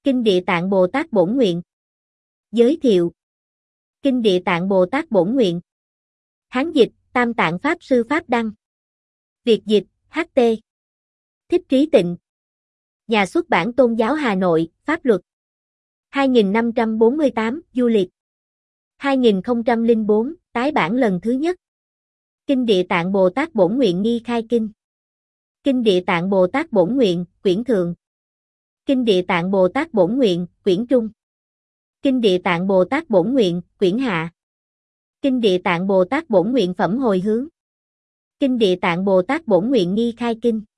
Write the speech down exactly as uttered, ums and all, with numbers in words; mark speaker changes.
Speaker 1: Kinh Địa Tạng Bồ Tát Bổn Nguyện. Giới thiệu. Kinh Địa Tạng Bồ Tát Bổn Nguyện. Hán dịch, Tam Tạng Pháp Sư Pháp Đăng. Việt dịch, hát tê. Thích Trí Tịnh. Nhà xuất bản Tôn giáo Hà Nội, Pháp luật. hai nghìn năm trăm bốn mươi tám, du lịch. hai nghìn không trăm lẻ bốn, tái bản lần thứ nhất. Kinh Địa Tạng Bồ Tát Bổn Nguyện Nghi Khai Kinh. Kinh Địa Tạng Bồ Tát Bổn Nguyện, quyển thượng. Kinh Địa Tạng Bồ Tát Bổn Nguyện, quyển trung. Kinh Địa Tạng Bồ Tát Bổn Nguyện, quyển hạ. Kinh Địa Tạng Bồ Tát Bổn Nguyện Phẩm Hồi Hướng. Kinh Địa Tạng Bồ Tát Bổn Nguyện Nghi Khai Kinh.